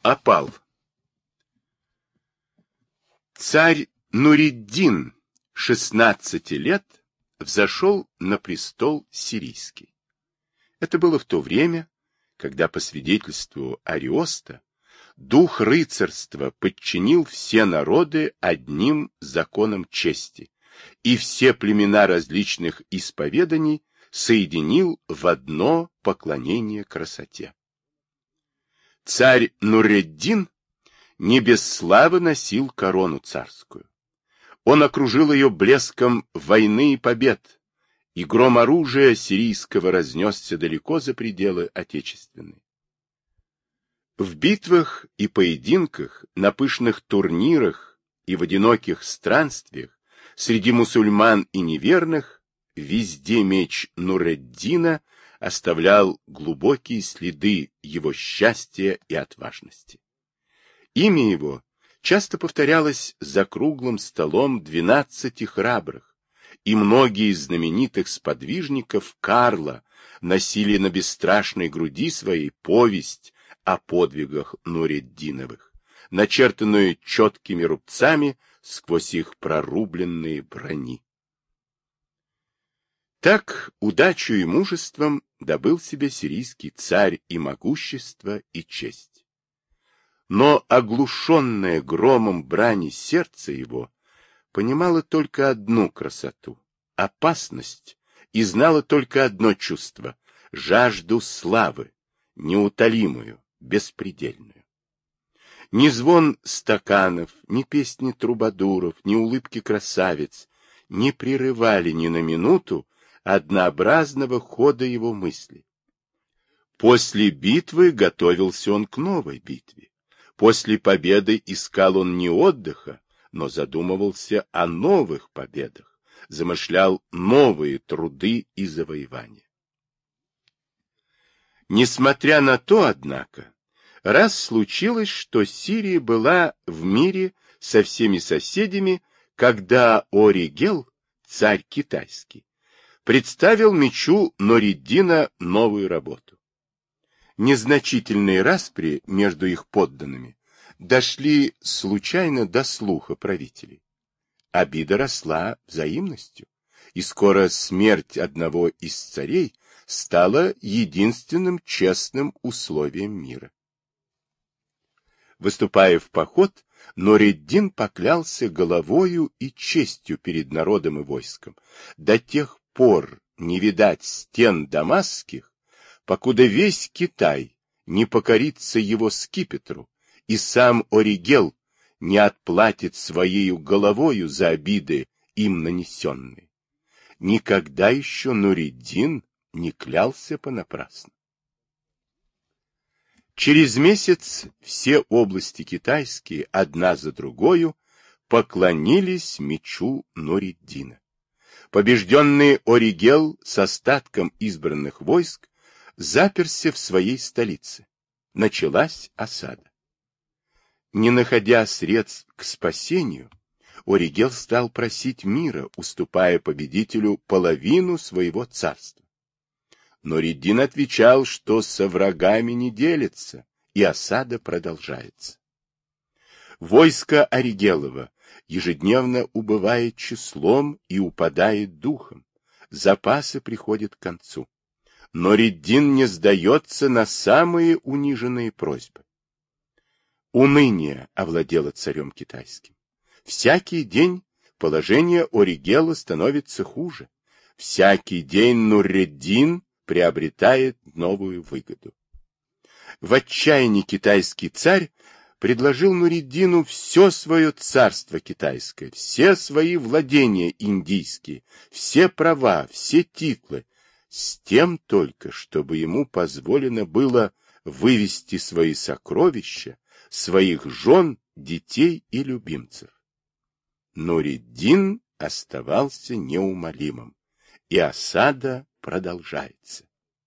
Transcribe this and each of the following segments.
опал. Царь Нуриддин 16 лет взошел на престол сирийский. Это было в то время, когда, по свидетельству Ариоста, дух рыцарства подчинил все народы одним законам чести, и все племена различных исповеданий соединил в одно поклонение красоте. Царь Нуреддин не без славы носил корону царскую. Он окружил ее блеском войны и побед, и гром оружия сирийского разнесся далеко за пределы отечественной. В битвах и поединках, на пышных турнирах и в одиноких странствиях среди мусульман и неверных везде меч Нуреддина оставлял глубокие следы его счастья и отважности. Имя его часто повторялось за круглым столом 12 храбрых, и многие из знаменитых сподвижников Карла носили на бесстрашной груди своей повесть о подвигах Нуреддиновых, начертанную четкими рубцами сквозь их прорубленные брони. Так удачу и мужеством добыл себе сирийский царь и могущество, и честь. Но оглушенное громом брани сердце его понимало только одну красоту — опасность, и знало только одно чувство — жажду славы, неутолимую, беспредельную. Ни звон стаканов, ни песни трубадуров, ни улыбки красавиц не прерывали ни на минуту однообразного хода его мыслей. После битвы готовился он к новой битве. После победы искал он не отдыха, но задумывался о новых победах, замышлял новые труды и завоевания. Несмотря на то, однако, раз случилось, что Сирия была в мире со всеми соседями, когда Оригел, царь китайский, представил мечу Нуриддина новую работу. Незначительные распри между их подданными дошли случайно до слуха правителей. Обида росла взаимностью, и скоро смерть одного из царей стала единственным честным условием мира. Выступая в поход, Нуриддин поклялся головою и честью перед народом и войском до тех пор не видать стен дамасских, покуда весь Китай не покорится его скипетру, и сам Оригел не отплатит своею головою за обиды им нанесенные. Никогда еще Нуриддин не клялся понапрасну. Через месяц все области китайские, одна за другою, поклонились мечу Нуриддина. Побежденный Оригел с остатком избранных войск заперся в своей столице. Началась осада. Не находя средств к спасению, Оригел стал просить мира, уступая победителю половину своего царства. Нуриддин отвечал, что со врагами не делится, и осада продолжается. Войско Оригелова ежедневно убывает числом и упадает духом, запасы приходят к концу. Нуриддин не сдается на самые униженные просьбы. Уныние овладело царем китайским. Всякий день положение Оригела становится хуже. Всякий день Нуриддин приобретает новую выгоду. В отчаянии китайский царь предложил Нуриддину все свое царство китайское, все свои владения индийские, все права, все титулы, с тем только, чтобы ему позволено было вывести свои сокровища, своих жен, детей и любимцев. Нуриддин оставался неумолимым, и осада продолжается.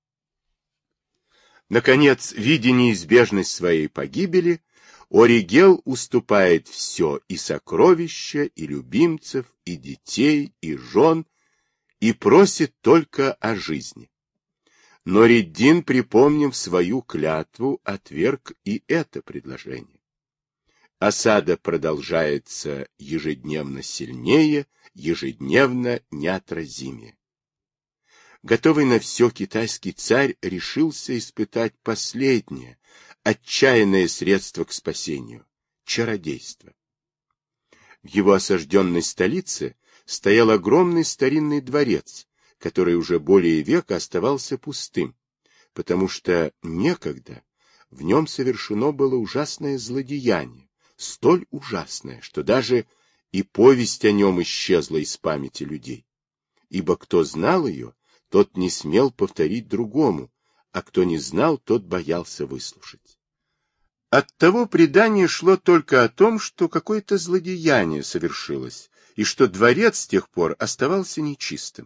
Наконец, видя неизбежность своей погибели, Оригел уступает все, и сокровища, и любимцев, и детей, и жен, и просит только о жизни. Нуриддин, припомнив свою клятву, отверг и это предложение. Осада продолжается ежедневно сильнее, ежедневно неотразимее. Готовый на все, китайский царь решился испытать последнее, отчаянное средство к спасению – чародейство. В его осажденной столице стоял огромный старинный дворец, который уже более века оставался пустым, потому что некогда в нем совершено было ужасное злодеяние, столь ужасное, что даже и повесть о нем исчезла из памяти людей. Ибо кто знал ее, тот не смел повторить другому, а кто не знал, тот боялся выслушать. Оттого предание шло только о том, что какое-то злодеяние совершилось, и что дворец с тех пор оставался нечистым.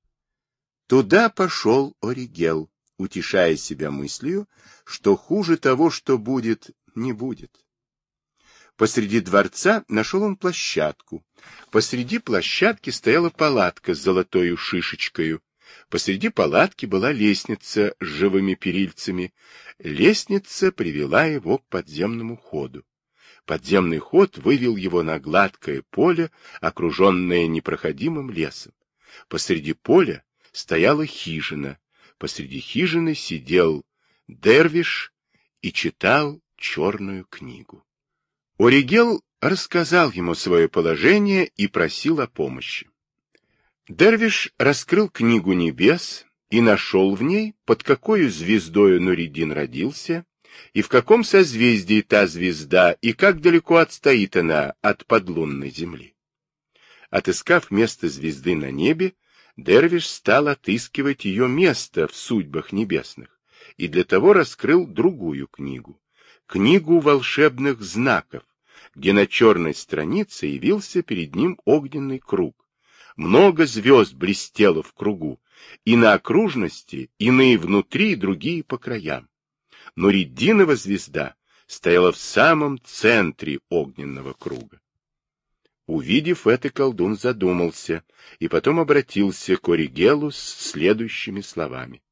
Туда пошел Оригел, утешая себя мыслью, что хуже того, что будет, не будет. Посреди дворца нашел он площадку. Посреди площадки стояла палатка с золотою шишечкою. Посреди палатки была лестница с живыми перильцами. Лестница привела его к подземному ходу. Подземный ход вывел его на гладкое поле, окруженное непроходимым лесом. Посреди поля стояла хижина. Посреди хижины сидел дервиш и читал черную книгу. Оригел рассказал ему свое положение и просил о помощи. Дервиш раскрыл книгу небес и нашел в ней, под какой звездою Нуриддин родился, и в каком созвездии та звезда, и как далеко отстоит она от подлунной земли. Отыскав место звезды на небе, Дервиш стал отыскивать ее место в судьбах небесных, и для того раскрыл другую книгу, книгу волшебных знаков, где на черной странице явился перед ним огненный круг. Много звезд блестело в кругу, и на окружности, иные внутри, другие по краям. Нуриддинова звезда стояла в самом центре огненного круга. Увидев это, колдун задумался и потом обратился к Оригелу с следующими словами.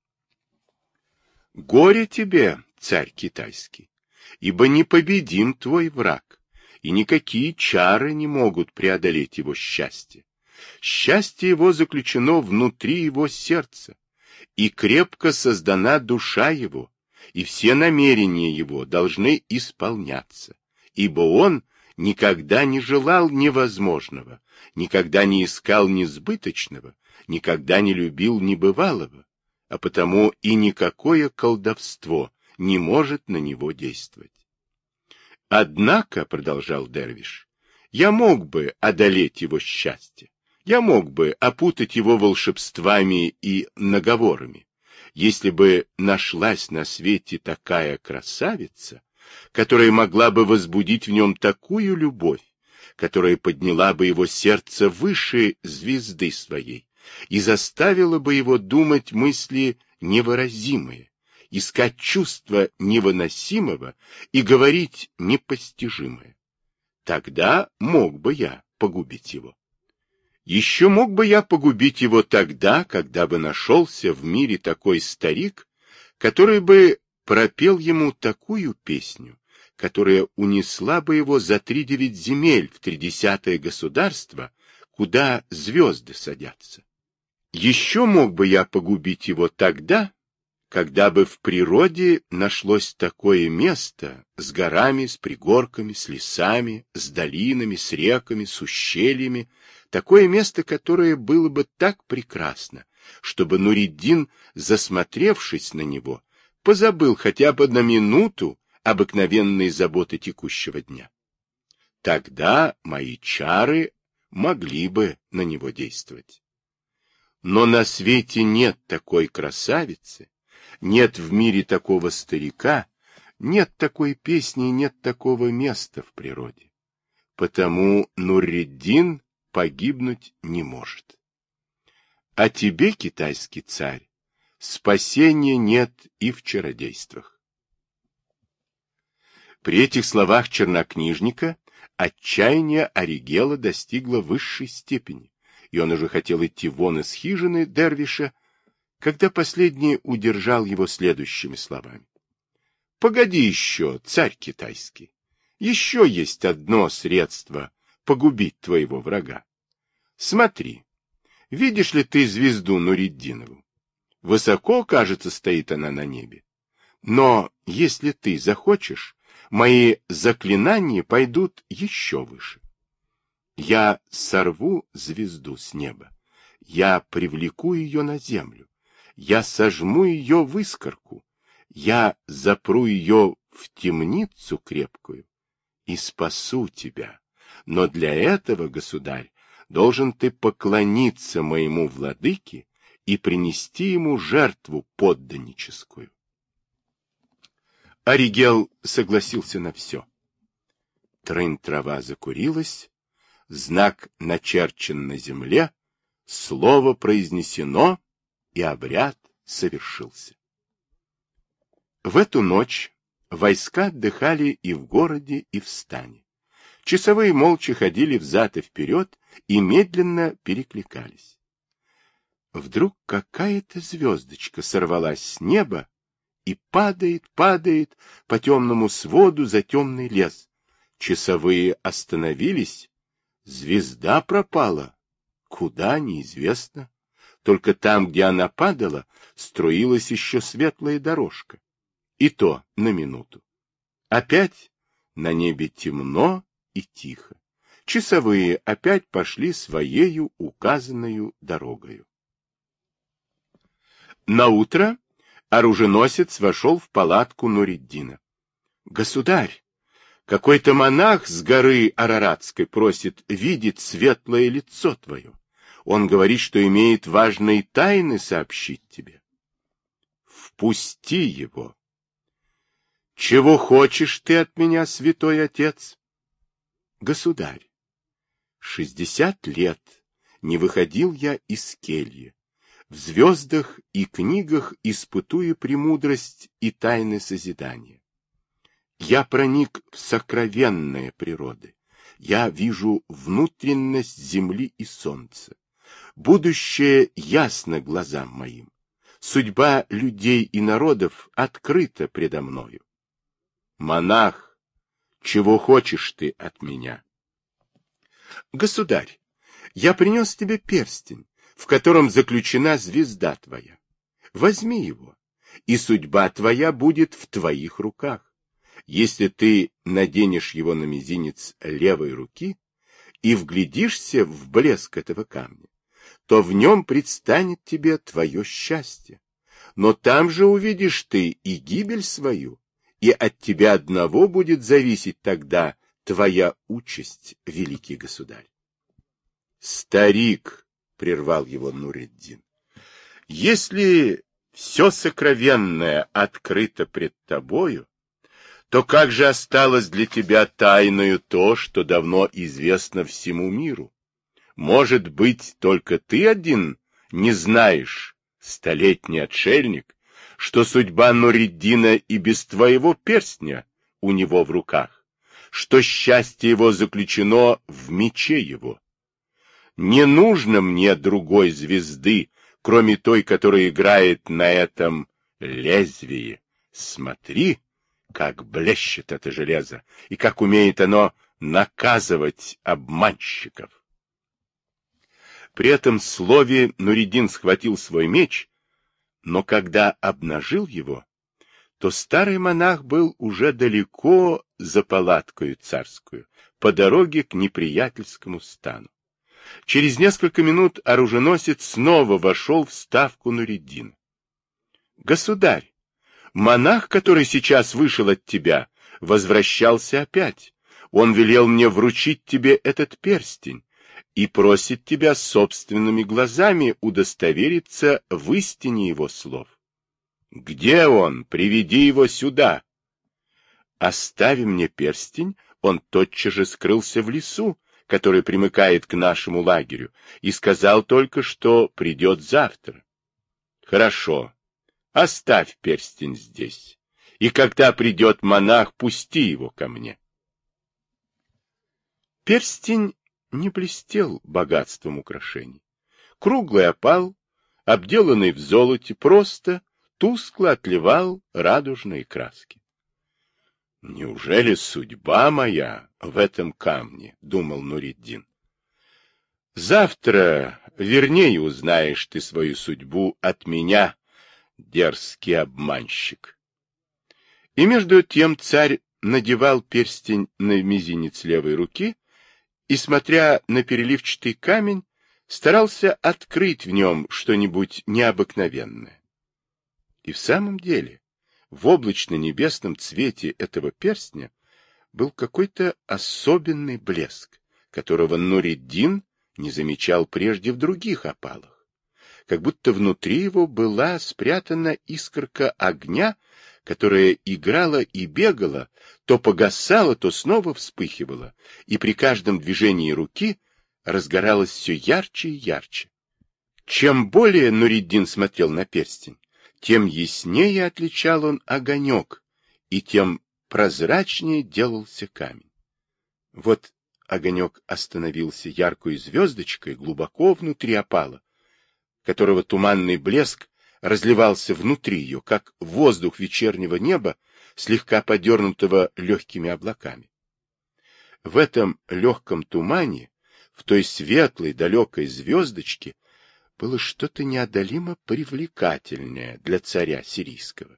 «Горе тебе, царь китайский, ибо непобедим твой враг, и никакие чары не могут преодолеть его счастье. Счастье его заключено внутри его сердца, и крепко создана душа его, и все намерения его должны исполняться, ибо он никогда не желал невозможного, никогда не искал несбыточного, никогда не любил небывалого, а потому и никакое колдовство не может на него действовать. Однако, — продолжал Дервиш, — я мог бы одолеть его счастье, я мог бы опутать его волшебствами и наговорами, если бы нашлась на свете такая красавица, которая могла бы возбудить в нем такую любовь, которая подняла бы его сердце выше звезды своей и заставила бы его думать мысли невыразимые, искать чувства невыносимого и говорить непостижимое. Тогда мог бы я погубить его. Еще мог бы я погубить его тогда, когда бы нашелся в мире такой старик, который бы пропел ему такую песню, которая унесла бы его за 3-9 земель в 30-е государство, куда звезды садятся. Еще мог бы я погубить его тогда, когда бы в природе нашлось такое место с горами, с пригорками, с лесами, с долинами, с реками, с ущельями, такое место, которое было бы так прекрасно, чтобы Нуриддин, засмотревшись на него, позабыл хотя бы на минуту обыкновенные заботы текущего дня. Тогда мои чары могли бы на него действовать. Но на свете нет такой красавицы, нет в мире такого старика, нет такой песни, нет такого места в природе. Потому Нуриддин погибнуть не может. А тебе, китайский царь, спасения нет и в чародействах. При этих словах чернокнижника отчаяние Оригела достигло высшей степени, и он уже хотел идти вон из хижины Дервиша, когда последний удержал его следующими словами. Погоди еще, царь китайский. Еще есть одно средство погубить твоего врага. Смотри, видишь ли ты звезду Нуриддинову? Высоко, кажется, стоит она на небе. Но если ты захочешь, мои заклинания пойдут еще выше. Я сорву звезду с неба, я привлеку ее на землю, я сожму ее в искорку, я запру ее в темницу крепкую и спасу тебя. Но для этого, государь, должен ты поклониться моему владыке и принести ему жертву подданническую. Оригел согласился на все. Трын-трава закурилась, знак начерчен на земле, слово произнесено, и обряд совершился. В эту ночь войска отдыхали и в городе, и в стане. Часовые молча ходили взад и вперед и медленно перекликались. Вдруг какая-то звездочка сорвалась с неба и падает по темному своду за темный лес. Часовые остановились. Звезда пропала. Куда, неизвестно. Только там, где она падала, струилась еще светлая дорожка. И то на минуту. Опять на небе темно и тихо. Часовые опять пошли своею указанную дорогою. Наутро оруженосец вошел в палатку Нуриддина. — Государь, какой-то монах с горы Араратской просит видеть светлое лицо твое. Он говорит, что имеет важные тайны сообщить тебе. — Впусти его. — Чего хочешь ты от меня, святой отец? — Государь, 60 лет не выходил я из кельи. В звездах и книгах испытуя премудрость и тайны созидания. Я проник в сокровенные природы. Я вижу внутренность земли и солнца. Будущее ясно глазам моим. Судьба людей и народов открыта предо мною. Монах, чего хочешь ты от меня? Государь, я принес тебе перстень, в котором заключена звезда твоя. Возьми его, и судьба твоя будет в твоих руках. Если ты наденешь его на мизинец левой руки и вглядишься в блеск этого камня, то в нем предстанет тебе твое счастье. Но там же увидишь ты и гибель свою, и от тебя одного будет зависеть тогда твоя участь, великий государь. Старик, — прервал его Нуриддин, — если все сокровенное открыто пред тобою, то как же осталось для тебя тайною то, что давно известно всему миру? Может быть, только ты один не знаешь, столетний отшельник, что судьба Нуриддина и без твоего перстня у него в руках, что счастье его заключено в мече его. Не нужно мне другой звезды, кроме той, которая играет на этом лезвии. Смотри, как блещет это железо, и как умеет оно наказывать обманщиков. При этом слове Нуриддин схватил свой меч, но когда обнажил его, то старый монах был уже далеко за палаткою царскую, по дороге к неприятельскому стану. Через несколько минут оруженосец снова вошел в ставку Нуриддина. — Государь, монах, который сейчас вышел от тебя, возвращался опять. Он велел мне вручить тебе этот перстень и просит тебя собственными глазами удостовериться в истине его слов. Где он? Приведи его сюда. Оставив мне перстень, он тотчас же скрылся в лесу, который примыкает к нашему лагерю, и сказал только, что придет завтра. Хорошо, оставь перстень здесь, и когда придет монах, пусти его ко мне. Перстень не блестел богатством украшений. Круглый опал, обделанный в золоте, просто тускло отливал радужные краски. «Неужели судьба моя в этом камне?» — думал Нуриддин. «Завтра вернее узнаешь ты свою судьбу от меня, дерзкий обманщик». И между тем царь надевал перстень на мизинец левой руки и, смотря на переливчатый камень, старался открыть в нем что-нибудь необыкновенное. И в самом деле, в облачно-небесном цвете этого перстня был какой-то особенный блеск, которого Нуриддин не замечал прежде в других опалах, как будто внутри его была спрятана искорка огня, которая играла и бегала, то погасала, то снова вспыхивала, и при каждом движении руки разгоралась все ярче и ярче. Чем более Нуриддин смотрел на перстень, тем яснее отличал он огонек, и тем прозрачнее делался камень. Вот огонек остановился яркой звездочкой глубоко внутри опала, которого туманный блеск разливался внутри ее, как воздух вечернего неба, слегка подернутого легкими облаками. В этом легком тумане, в той светлой далекой звездочке, было что-то неодолимо привлекательное для царя сирийского.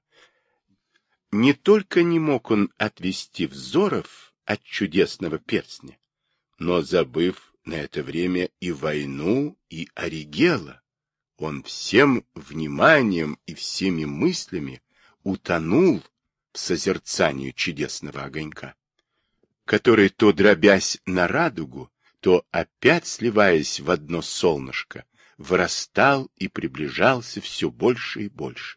Не только не мог он отвести взоров от чудесного перстня, но, забыв на это время и войну, и Оригела, он всем вниманием и всеми мыслями утонул в созерцании чудесного огонька, который, то дробясь на радугу, то опять сливаясь в одно солнышко, вырастал и приближался все больше и больше.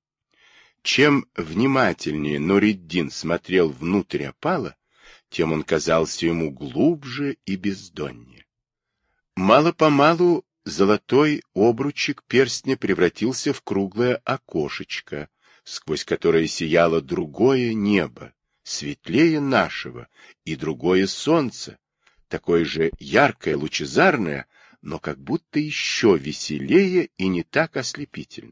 Чем внимательнее Нуриддин смотрел внутрь опала, тем он казался ему глубже и бездоннее. Мало-помалу золотой обручик перстня превратился в круглое окошечко, сквозь которое сияло другое небо, светлее нашего, и другое солнце, такое же яркое, лучезарное, но как будто еще веселее и не так ослепительно.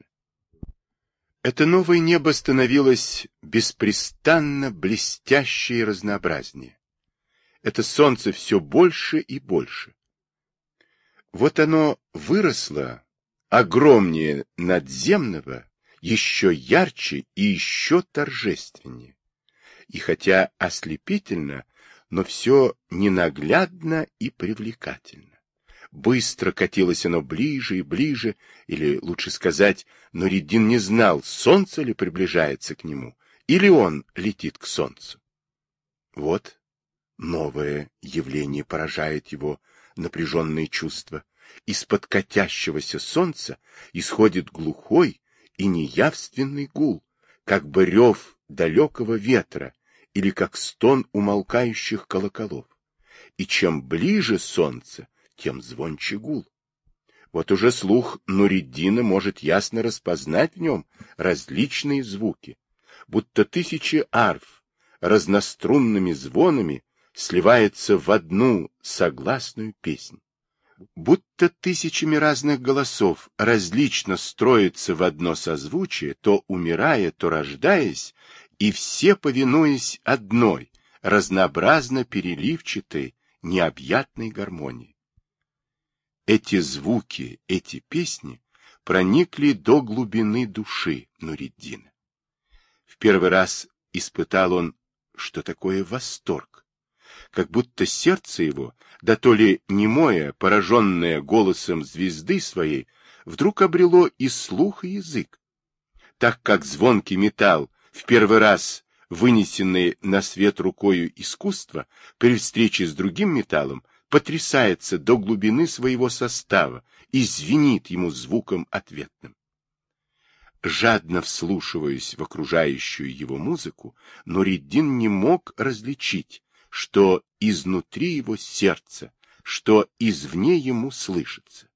Это новое небо становилось беспрестанно блестяще и разнообразнее. Это солнце все больше и больше. Вот оно выросло огромнее надземного, еще ярче и еще торжественнее. И хотя ослепительно, но все ненаглядно и привлекательно. Быстро катилось оно ближе и ближе, или, лучше сказать, Нуриддин не знал, солнце ли приближается к нему, или он летит к солнцу. Вот новое явление поражает его напряженные чувства. Из-под катящегося солнца исходит глухой и неявственный гул, как бы рев далекого ветра или как стон умолкающих колоколов. И чем ближе солнце, тем звонче гул. Вот уже слух Нуриддина может ясно распознать в нем различные звуки, будто тысячи арф разнострунными звонами сливается в одну согласную песнь. Будто тысячами разных голосов различно строятся в одно созвучие, то умирая, то рождаясь, и все повинуясь одной, разнообразно переливчатой, необъятной гармонии. Эти звуки, эти песни проникли до глубины души Нуриддина. В первый раз испытал он, что такое восторг, как будто сердце его, да то ли немое, пораженное голосом звезды своей, вдруг обрело и слух, и язык. Так как звонкий металл, в первый раз вынесенный на свет рукою искусства, при встрече с другим металлом, потрясается до глубины своего состава и звенит ему звуком ответным. Жадно вслушиваясь в окружающую его музыку, Нуриддин не мог различить, что изнутри его сердца, что извне ему слышится.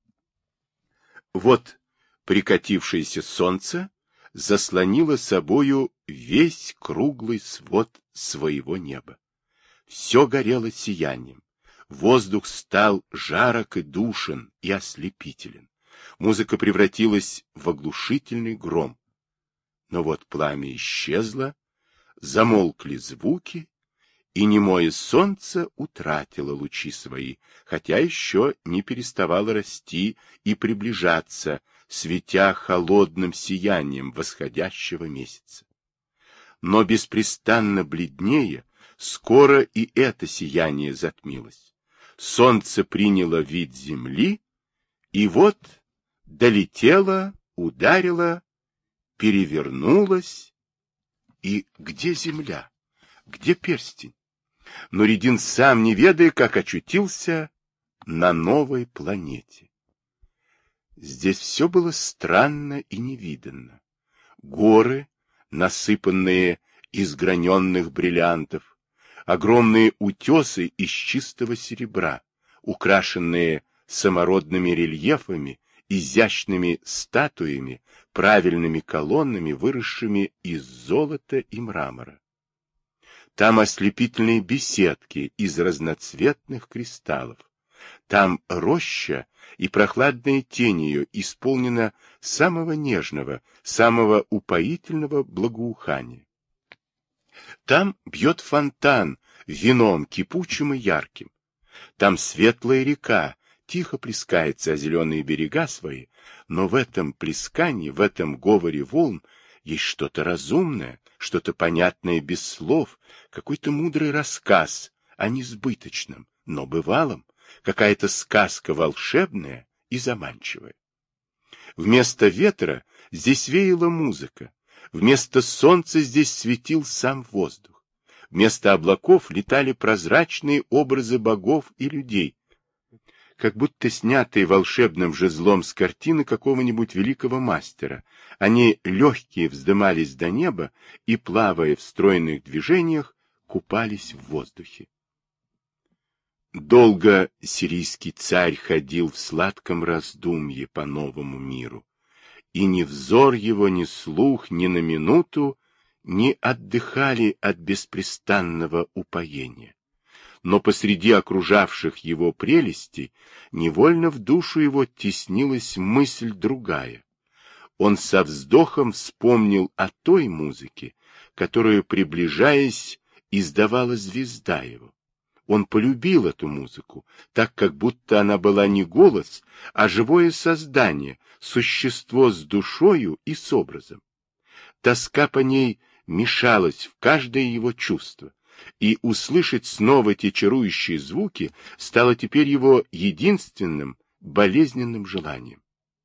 Вот прикатившееся солнце заслонило собою весь круглый свод своего неба. Все горело сиянием. Воздух стал жарок и душен и ослепителен. Музыка превратилась в оглушительный гром. Но вот пламя исчезло, замолкли звуки, и немое солнце утратило лучи свои, хотя еще не переставало расти и приближаться, светя холодным сиянием восходящего месяца. Но беспрестанно бледнее, скоро и это сияние затмилось. Солнце приняло вид земли, и вот долетело, ударило, перевернулось. И где земля? Где перстень? Нуридин, сам не ведая, как очутился на новой планете. Здесь все было странно и невиданно. Горы, насыпанные из граненных бриллиантов, огромные утесы из чистого серебра, украшенные самородными рельефами, изящными статуями, правильными колоннами, выросшими из золота и мрамора. Там ослепительные беседки из разноцветных кристаллов. Там роща, и прохладная тень ее исполнена самого нежного, самого упоительного благоухания. Там бьет фонтан вином кипучим и ярким. Там светлая река тихо плескается о зеленые берега свои, но в этом плескании, в этом говоре волн есть что-то разумное, что-то понятное без слов, какой-то мудрый рассказ о несбыточном, но бывалом, какая-то сказка волшебная и заманчивая. Вместо ветра здесь веяла музыка, вместо солнца здесь светил сам воздух, вместо облаков летали прозрачные образы богов и людей, как будто снятые волшебным жезлом с картины какого-нибудь великого мастера. Они легкие вздымались до неба и, плавая в стройных движениях, купались в воздухе. Долго сирийский царь ходил в сладком раздумье по новому миру, и ни взор его, ни слух, ни на минуту не отдыхали от беспрестанного упоения. Но посреди окружавших его прелестей невольно в душу его теснилась мысль другая. Он со вздохом вспомнил о той музыке, которую, приближаясь, издавала звезда его. Он полюбил эту музыку, так как будто она была не голос, а живое создание, существо с душою и с образом. Тоска по ней мешалась в каждое его чувство, и услышать снова те чарующие звуки стало теперь его единственным болезненным желанием.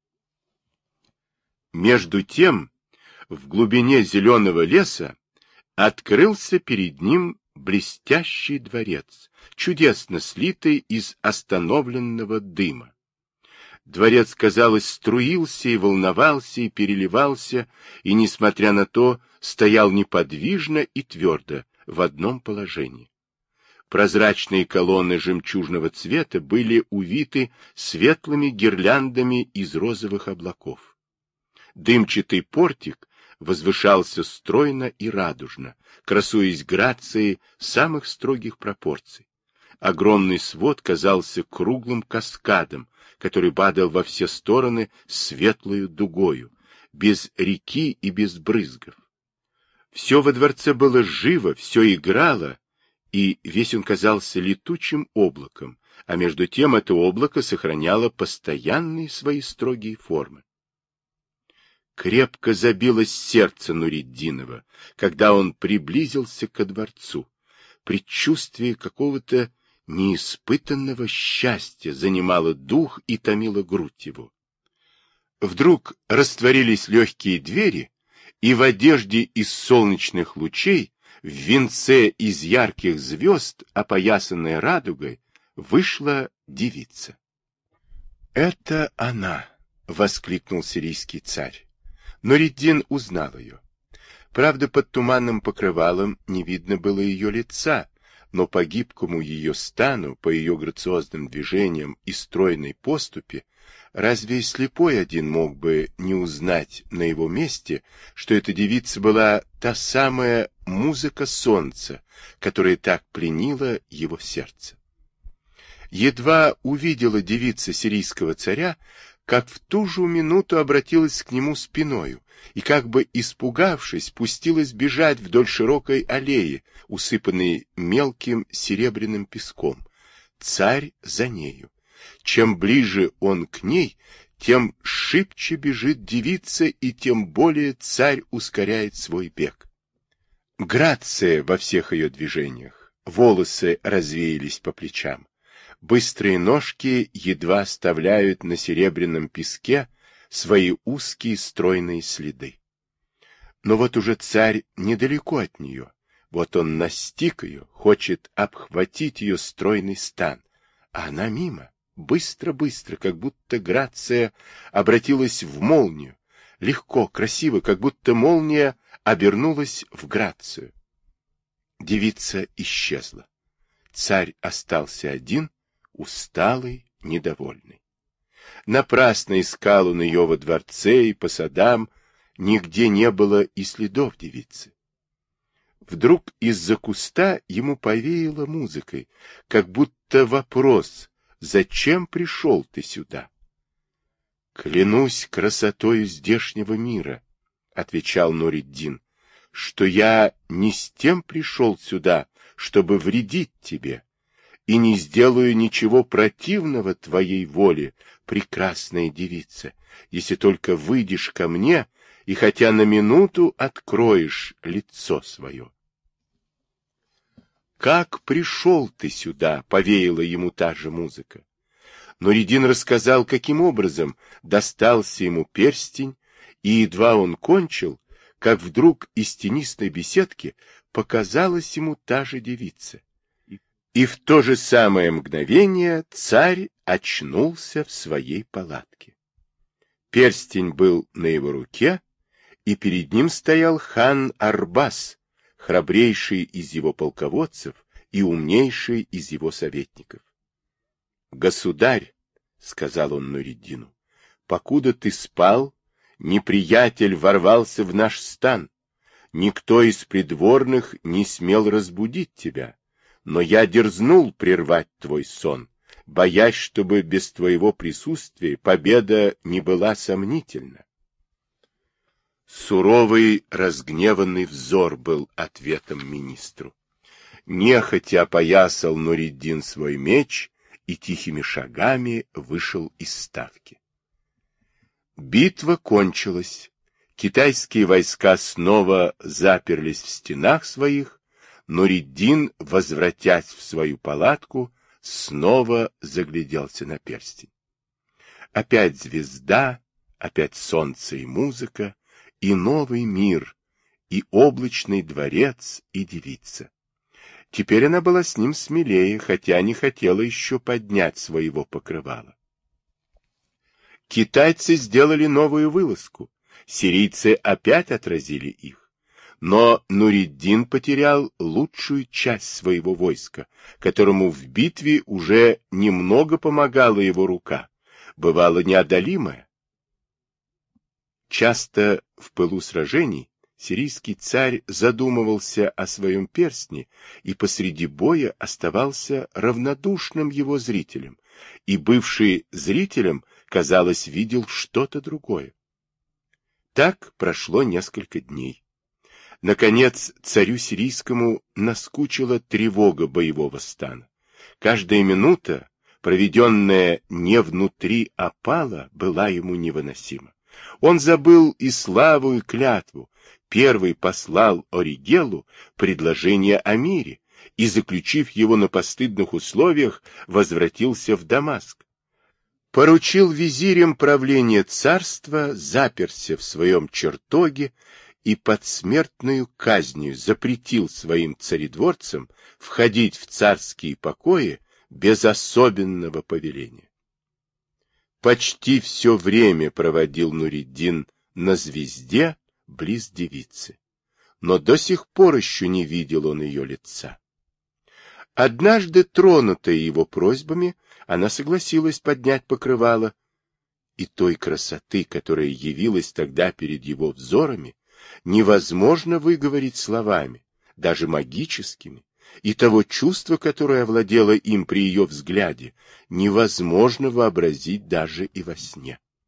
Между тем, в глубине зеленого леса открылся перед ним блестящий дворец, чудесно слитый из остановленного дыма. Дворец, казалось, струился и волновался и переливался, и, несмотря на то, стоял неподвижно и твердо в одном положении. Прозрачные колонны жемчужного цвета были увиты светлыми гирляндами из розовых облаков. Дымчатый портик возвышался стройно и радужно, красуясь грацией самых строгих пропорций. Огромный свод казался круглым каскадом, который падал во все стороны светлою дугою, без реки и без брызгов. Все во дворце было живо, все играло, и весь он казался летучим облаком, а между тем это облако сохраняло постоянные свои строгие формы. Крепко забилось сердце Нуриддинова, когда он приблизился ко дворцу. Предчувствие какого-то неиспытанного счастья занимало дух и томило грудь его. Вдруг растворились легкие двери, и в одежде из солнечных лучей, в венце из ярких звезд, опоясанная радугой, вышла девица. — Это она! — воскликнул сирийский царь. Нуриддин узнал ее. Правда, под туманным покрывалом не видно было ее лица, но по гибкому ее стану, по ее грациозным движениям и стройной поступе, разве и слепой один мог бы не узнать на его месте, что эта девица была та самая музыка солнца, которая так пленила его сердце. Едва увидела девица сирийского царя, как в ту же минуту обратилась к нему спиною и, как бы испугавшись, пустилась бежать вдоль широкой аллеи, усыпанной мелким серебряным песком. Царь за нею. Чем ближе он к ней, тем шибче бежит девица, и тем более царь ускоряет свой бег. Грация во всех ее движениях, волосы развеялись по плечам. Быстрые ножки едва оставляют на серебряном песке свои узкие стройные следы. Но вот уже царь недалеко от нее. Вот он настиг ее, хочет обхватить ее стройный стан. А она мимо, быстро-быстро, как будто Грация обратилась в молнию. Легко, красиво, как будто молния обернулась в Грацию. Девица исчезла. Царь остался один, усталый, недовольный. Напрасно искал он ее во дворце и по садам, нигде не было и следов девицы. Вдруг из-за куста ему повеяло музыкой, как будто вопрос: «Зачем пришел ты сюда?» «Клянусь красотою здешнего мира», — отвечал Нуриддин, — «что я не с тем пришел сюда, чтобы вредить тебе, и не сделаю ничего противного твоей воле, прекрасная девица, если только выйдешь ко мне и хотя на минуту откроешь лицо свое». «Как пришел ты сюда?» — повеяла ему та же музыка. Нуриддин рассказал, каким образом достался ему перстень, и едва он кончил, как вдруг из тенистой беседки показалась ему та же девица. И в то же самое мгновение царь очнулся в своей палатке. Перстень был на его руке, и перед ним стоял хан Арбас, храбрейший из его полководцев и умнейший из его советников. «Государь», — сказал он Нуриддину, — «покуда ты спал, неприятель ворвался в наш стан. Никто из придворных не смел разбудить тебя, но я дерзнул прервать твой сон, боясь, чтобы без твоего присутствия победа не была сомнительна». Суровый, разгневанный взор был ответом министру. Нехотя опоясал Нуриддин свой меч и тихими шагами вышел из ставки. Битва кончилась. Китайские войска снова заперлись в стенах своих. Нуриддин, возвратясь в свою палатку, снова загляделся на перстень. Опять звезда, опять солнце и музыка, и новый мир, и облачный дворец, и девица. Теперь она была с ним смелее, хотя не хотела еще поднять своего покрывала. Китайцы сделали новую вылазку, сирийцы опять отразили их. Но Нуриддин потерял лучшую часть своего войска, которому в битве уже немного помогала его рука, бывало неодолимая. Часто в пылу сражений сирийский царь задумывался о своем перстне и посреди боя оставался равнодушным его зрителем, и бывший зрителем, казалось, видел что-то другое. Так прошло несколько дней. Наконец, царю сирийскому наскучила тревога боевого стана. Каждая минута, проведенная не внутри опала, была ему невыносима. Он забыл и славу, и клятву. Первый послал Оригелу предложение о мире и, заключив его на постыдных условиях, возвратился в Дамаск. Поручил визирям правление царства, заперся в своем чертоге и под смертную казнью запретил своим царедворцам входить в царские покои без особенного повеления. Почти все время проводил Нуриддин на звезде близ девицы, но до сих пор еще не видел он ее лица. Однажды, тронутая его просьбами, она согласилась поднять покрывало, и той красоты, которая явилась тогда перед его взорами, невозможно выговорить словами, даже магическими, и того чувства, которое овладело им при ее взгляде, невозможно вообразить даже и во сне.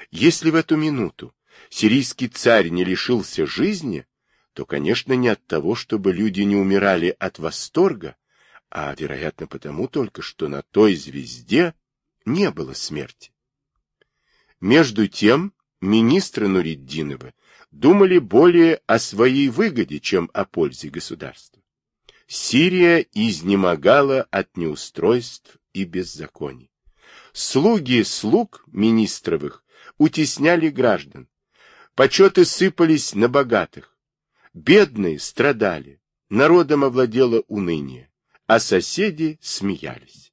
Если в эту минуту сирийский царь не лишился жизни, то, конечно, не от того, чтобы люди не умирали от восторга, а, вероятно, потому только, что на той звезде не было смерти. Между тем, министры Нуриддиновы думали более о своей выгоде, чем о пользе государства. Сирия изнемогала от неустройств и беззаконий. Слуги слуг министровых утесняли граждан. Почеты сыпались на богатых. Бедные страдали. Народом овладело уныние, а соседи смеялись.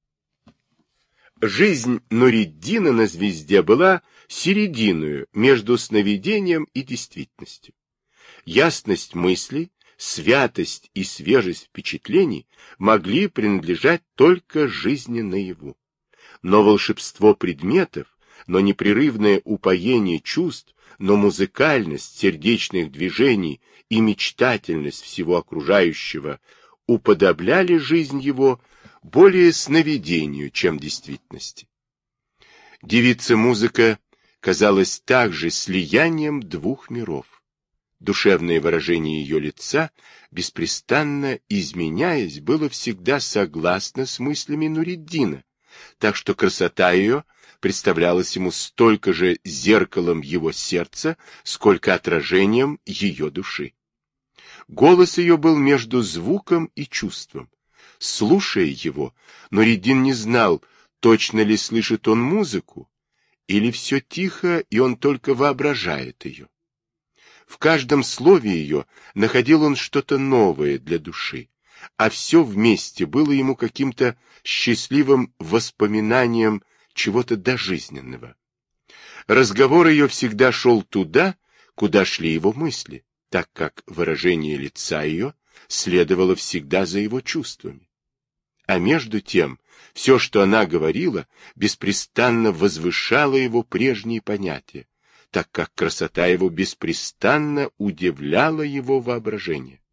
Жизнь Нуриддина на звезде была серединою между сновидением и действительностью. Ясность мыслей, святость и свежесть впечатлений могли принадлежать только жизни наяву. Но волшебство предметов, но непрерывное упоение чувств, но музыкальность сердечных движений и мечтательность всего окружающего уподобляли жизнь его более сновидению, чем действительности. Девица-музыка казалась также слиянием двух миров. Душевное выражение ее лица, беспрестанно изменяясь, было всегда согласно с мыслями Нуриддина, так что красота ее представлялась ему столько же зеркалом его сердца, сколько отражением ее души. Голос ее был между звуком и чувством. Слушая его, Нуриддин не знал, точно ли слышит он музыку, или все тихо, и он только воображает ее. В каждом слове ее находил он что-то новое для души, а все вместе было ему каким-то счастливым воспоминанием чего-то дожизненного. Разговор ее всегда шел туда, куда шли его мысли, так как выражение лица ее следовало всегда за его чувствами. А между тем, все, что она говорила, беспрестанно возвышало его прежние понятия, так как красота его беспрестанно удивляла его воображение.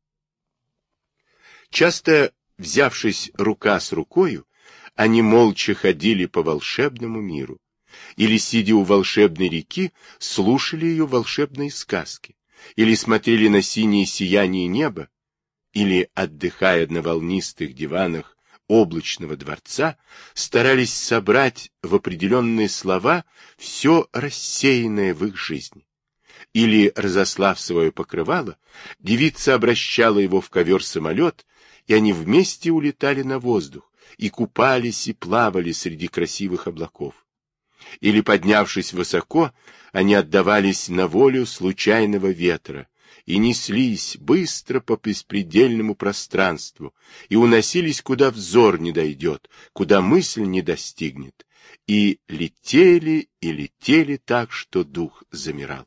Часто, взявшись рука с рукою, они молча ходили по волшебному миру, или, сидя у волшебной реки, слушали ее волшебные сказки, или смотрели на синее сияние неба, или, отдыхая на волнистых диванах облачного дворца, старались собрать в определенные слова все рассеянное в их жизни. Или, разослав свое покрывало, девица обращала его в ковер-самолет, и они вместе улетали на воздух, и купались и плавали среди красивых облаков. Или, поднявшись высоко, они отдавались на волю случайного ветра, и неслись быстро по беспредельному пространству, и уносились, куда взор не дойдет, куда мысль не достигнет, и летели так, что дух замирал.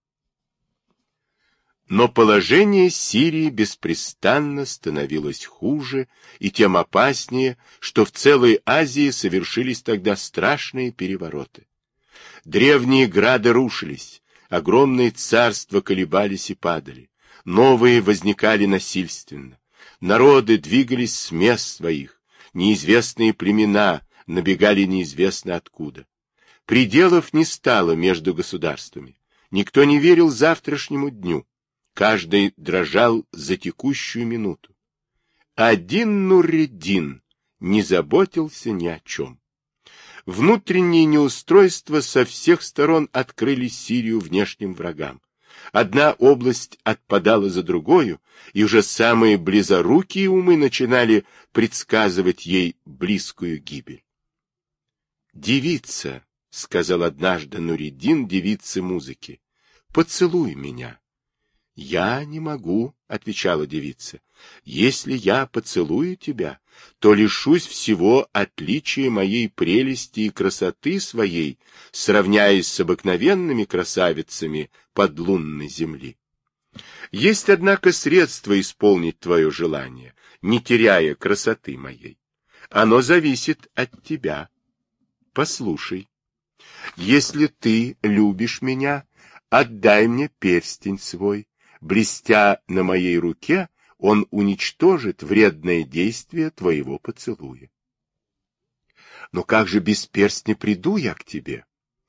Но положение Сирии беспрестанно становилось хуже, и тем опаснее, что в целой Азии совершились тогда страшные перевороты. Древние грады рушились, огромные царства колебались и падали, новые возникали насильственно, народы двигались с мест своих, неизвестные племена набегали неизвестно откуда. Пределов не стало между государствами, никто не верил завтрашнему дню, каждый дрожал за текущую минуту. Один Нуриддин не заботился ни о чем. Внутренние неустройства со всех сторон открыли Сирию внешним врагам. Одна область отпадала за другою, и уже самые близорукие умы начинали предсказывать ей близкую гибель. «Девица», — сказал однажды Нуриддин девице музыки, — «поцелуй меня». «Я не могу», — отвечала девица. «Если я поцелую тебя, то лишусь всего отличия моей прелести и красоты своей, сравняясь с обыкновенными красавицами подлунной земли. Есть, однако, средство исполнить твое желание, не теряя красоты моей. Оно зависит от тебя. Послушай. Если ты любишь меня, отдай мне перстень свой. Блестя на моей руке, он уничтожит вредное действие твоего поцелуя. Но как же без перстня приду я к тебе?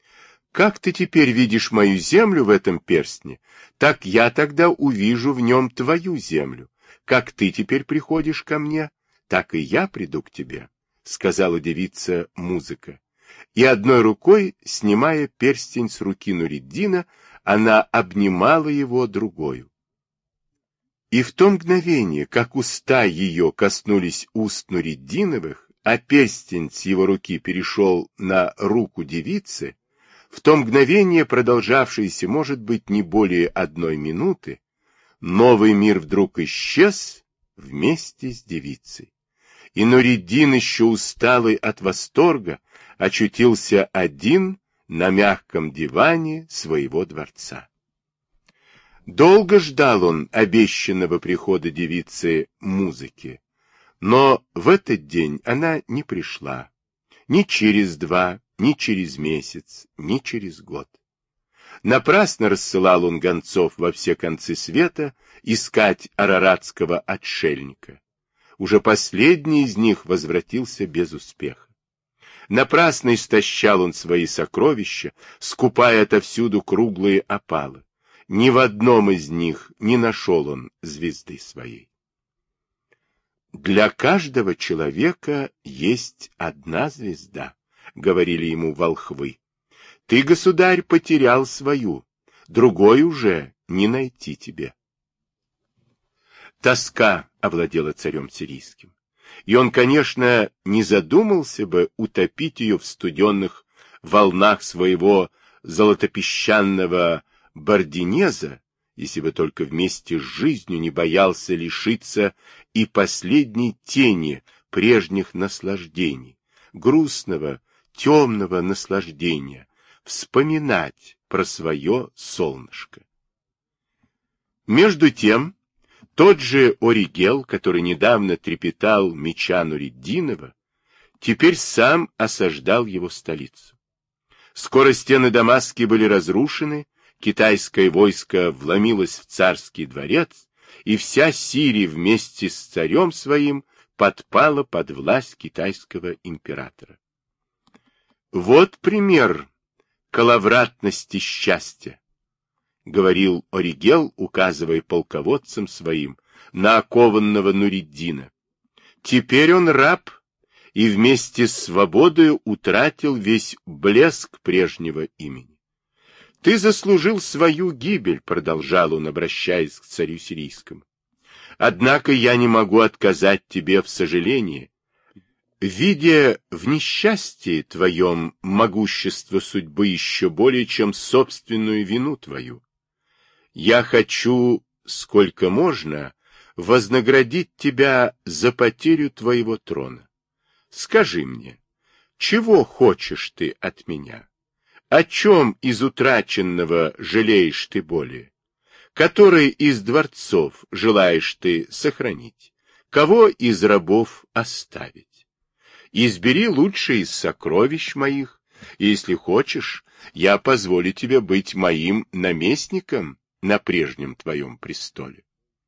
как ты теперь видишь мою землю в этом перстне, так я тогда увижу в нем твою землю. Как ты теперь приходишь ко мне, так и я приду к тебе, — сказала девица Музыка. И одной рукой, снимая перстень с руки Нуриддина, она обнимала его другою. И в то мгновение, как уста ее коснулись уст Нуриддиновых, а перстень с его руки перешел на руку девицы, в то мгновение, продолжавшееся, может быть, не более 1 минуты, новый мир вдруг исчез вместе с девицей. И Нуриддин, еще усталый от восторга, очутился один на мягком диване своего дворца. Долго ждал он обещанного прихода девицы Музыки, но в этот день она не пришла. Ни через 2, ни через месяц, ни через год. Напрасно рассылал он гонцов во все концы света искать араратского отшельника. Уже последний из них возвратился без успеха. Напрасно истощал он свои сокровища, скупая отовсюду круглые опалы. Ни в одном из них не нашел он звезды своей. «Для каждого человека есть одна звезда», — говорили ему волхвы. «Ты, государь, потерял свою, другой уже не найти тебе». Тоска овладела царем сирийским, и он, конечно, не задумался бы утопить ее в студенных волнах своего золотопесчаного Бардинеза, если бы только вместе с жизнью не боялся лишиться и последней тени прежних наслаждений, грустного, темного наслаждения, вспоминать про свое солнышко. Между тем, тот же Оригел, который недавно трепетал меча Нуриддинова, теперь сам осаждал его столицу. Скоро стены Дамаски были разрушены, китайское войско вломилось в царский дворец, и вся Сирия вместе с царем своим подпала под власть китайского императора. Вот пример коловратности счастья, — говорил Оригел, указывая полководцам своим на окованного Нуриддина. Теперь он раб, и вместе с свободою утратил весь блеск прежнего имени. Ты заслужил свою гибель, — продолжал он, обращаясь к царю сирийскому. Однако я не могу отказать тебе в сожалении, видя в несчастье твоем могущество судьбы еще более, чем собственную вину твою. Я хочу, сколько можно, вознаградить тебя за потерю твоего трона. Скажи мне, чего хочешь ты от меня? О чем из утраченного жалеешь ты более? Который из дворцов желаешь ты сохранить? Кого из рабов оставить? Избери лучшее из сокровищ моих, и если хочешь, я позволю тебе быть моим наместником на прежнем твоем престоле.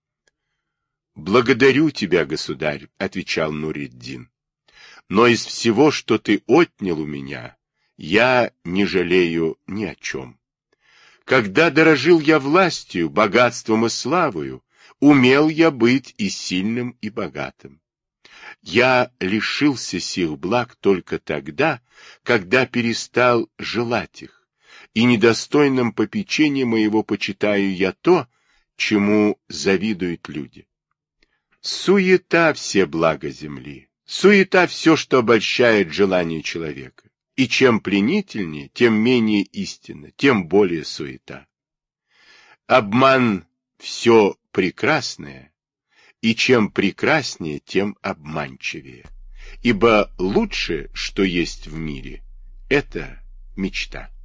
«Благодарю тебя, государь», — отвечал Нуриддин, — «но из всего, что ты отнял у меня, я не жалею ни о чем. Когда дорожил я властью, богатством и славою, умел я быть и сильным, и богатым. Я лишился сих благ только тогда, когда перестал желать их, и недостойным попечения моего почитаю я то, чему завидуют люди. Суета все блага земли, суета все, что обольщает желание человека. И чем пленительнее, тем менее истина, тем более суета. Обман — все прекрасное, и чем прекраснее, тем обманчивее. Ибо лучшее, что есть в мире, — это мечта.